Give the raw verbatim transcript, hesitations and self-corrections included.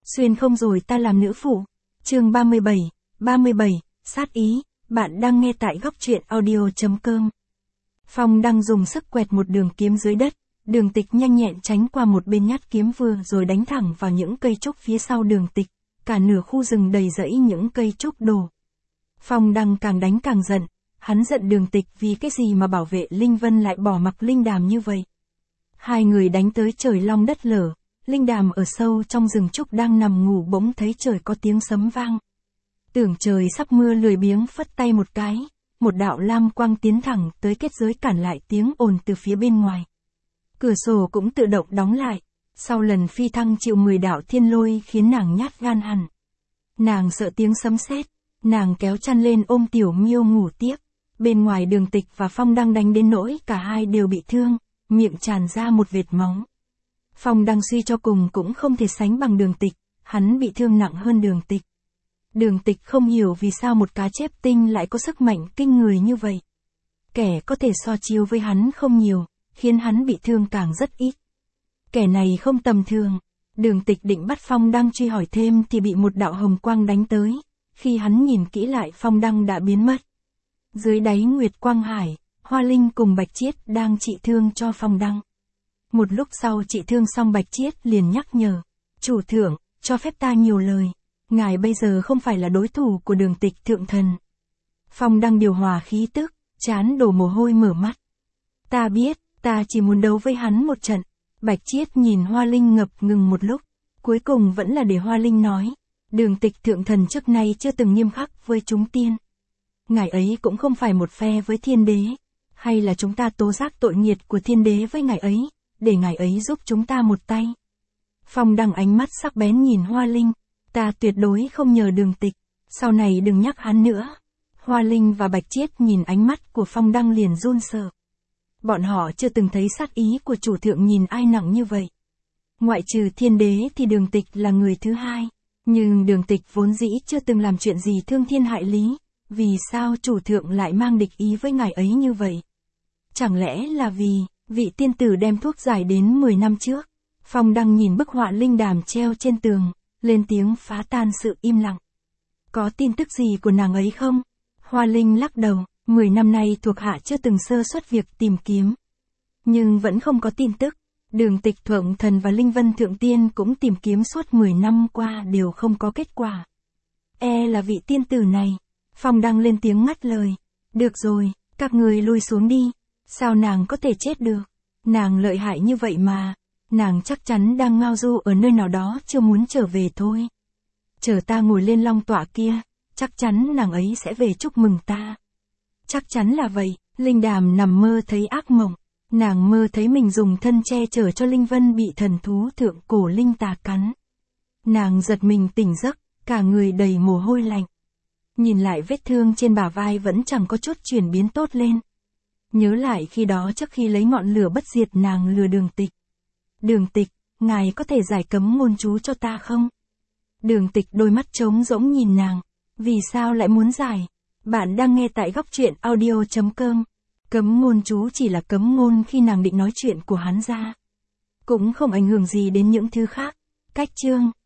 Xuyên không rồi ta làm nữ phụ. Chương ba mươi bảy, ba mươi bảy, sát ý, bạn đang nghe tại góc truyện audio.com. Phong đang dùng sức quẹt một đường kiếm dưới đất, Đường Tịch nhanh nhẹn tránh qua một bên nhát kiếm vừa rồi đánh thẳng vào những cây trúc phía sau Đường Tịch, cả nửa khu rừng đầy rẫy những cây trúc đổ. Phong đang càng đánh càng giận, hắn giận Đường Tịch vì cái gì mà bảo vệ Linh Vân lại bỏ mặc Linh Đàm như vậy. Hai người đánh tới trời long đất lở, Linh Đàm ở sâu trong rừng trúc đang nằm ngủ bỗng thấy trời có tiếng sấm vang. Tưởng trời sắp mưa lười biếng phất tay một cái, một đạo lam quang tiến thẳng tới kết giới cản lại tiếng ồn từ phía bên ngoài. Cửa sổ cũng tự động đóng lại, sau lần phi thăng chịu mười đạo thiên lôi khiến nàng nhát gan hẳn. Nàng sợ tiếng sấm sét, nàng kéo chăn lên ôm Tiểu Miêu ngủ tiếp. Bên ngoài Đường Tịch và Phong đang đánh đến nỗi cả hai đều bị thương, miệng tràn ra một vệt máu. Phong đang suy cho cùng cũng không thể sánh bằng Đường Tịch, hắn bị thương nặng hơn Đường Tịch. Đường Tịch không hiểu vì sao một cá chép tinh lại có sức mạnh kinh người như vậy. Kẻ có thể so chiếu với hắn không nhiều, khiến hắn bị thương càng rất ít. Kẻ này không tầm thường. Đường Tịch định bắt Phong Đăng truy hỏi thêm thì bị một đạo hồng quang đánh tới. Khi hắn nhìn kỹ lại Phong Đăng đã biến mất. Dưới đáy Nguyệt Quang Hải, Hoa Linh cùng Bạch Chiết đang trị thương cho Phong Đăng. Một lúc sau trị thương xong Bạch Chiết liền nhắc nhở. Chủ thượng, cho phép ta nhiều lời. Ngài bây giờ không phải là đối thủ của Đường Tịch thượng thần. Phong Đăng điều hòa khí tức, trán đổ mồ hôi mở mắt. Ta biết, ta chỉ muốn đấu với hắn một trận. Bạch Chiết nhìn Hoa Linh ngập ngừng một lúc, cuối cùng vẫn là để Hoa Linh nói. Đường Tịch thượng thần trước nay chưa từng nghiêm khắc với chúng tiên. Ngài ấy cũng không phải một phe với thiên đế. Hay là chúng ta tố giác tội nghiệt của thiên đế với ngài ấy, để ngài ấy giúp chúng ta một tay. Phong Đăng ánh mắt sắc bén nhìn Hoa Linh. Ta tuyệt đối không nhờ Đường Tịch, sau này đừng nhắc hắn nữa. Hoa Linh và Bạch Chiết nhìn ánh mắt của Phong Đăng liền run sợ. Bọn họ chưa từng thấy sát ý của chủ thượng nhìn ai nặng như vậy. Ngoại trừ thiên đế thì Đường Tịch là người thứ hai. Nhưng Đường Tịch vốn dĩ chưa từng làm chuyện gì thương thiên hại lý. Vì sao chủ thượng lại mang địch ý với ngài ấy như vậy? Chẳng lẽ là vì vị tiên tử đem thuốc giải đến mười năm trước? Phong Đăng nhìn bức họa Linh Đàm treo trên tường, lên tiếng phá tan sự im lặng. Có tin tức gì của nàng ấy không? Hoa Linh lắc đầu, mười năm nay thuộc hạ chưa từng sơ suất việc tìm kiếm. Nhưng vẫn không có tin tức. Đường Tịch thượng thần và Linh Vân thượng tiên cũng tìm kiếm suốt mười năm qua đều không có kết quả. E là vị tiên tử này. Phong Đăng lên tiếng ngắt lời. Được rồi, các người lui xuống đi. Sao nàng có thể chết được? Nàng lợi hại như vậy mà. Nàng chắc chắn đang ngao du ở nơi nào đó chưa muốn trở về thôi. Chờ ta ngồi lên long tọa kia, chắc chắn nàng ấy sẽ về chúc mừng ta. Chắc chắn là vậy. Linh Đàm nằm mơ thấy ác mộng. Nàng mơ thấy mình dùng thân che chở cho Linh Vân bị thần thú thượng cổ linh tà cắn. Nàng giật mình tỉnh giấc, cả người đầy mồ hôi lạnh. Nhìn lại vết thương trên bả vai vẫn chẳng có chút chuyển biến tốt lên. Nhớ lại khi đó trước khi lấy ngọn lửa bất diệt nàng lừa Đường Tịch. Đường Tịch, ngài có thể giải cấm ngôn chú cho ta không? Đường Tịch đôi mắt trống rỗng nhìn nàng. Vì sao lại muốn giải? Bạn đang nghe tại góc truyện audio.com. Cấm ngôn chú chỉ là cấm ngôn khi nàng định nói chuyện của hắn ra. Cũng không ảnh hưởng gì đến những thứ khác. Cách chương.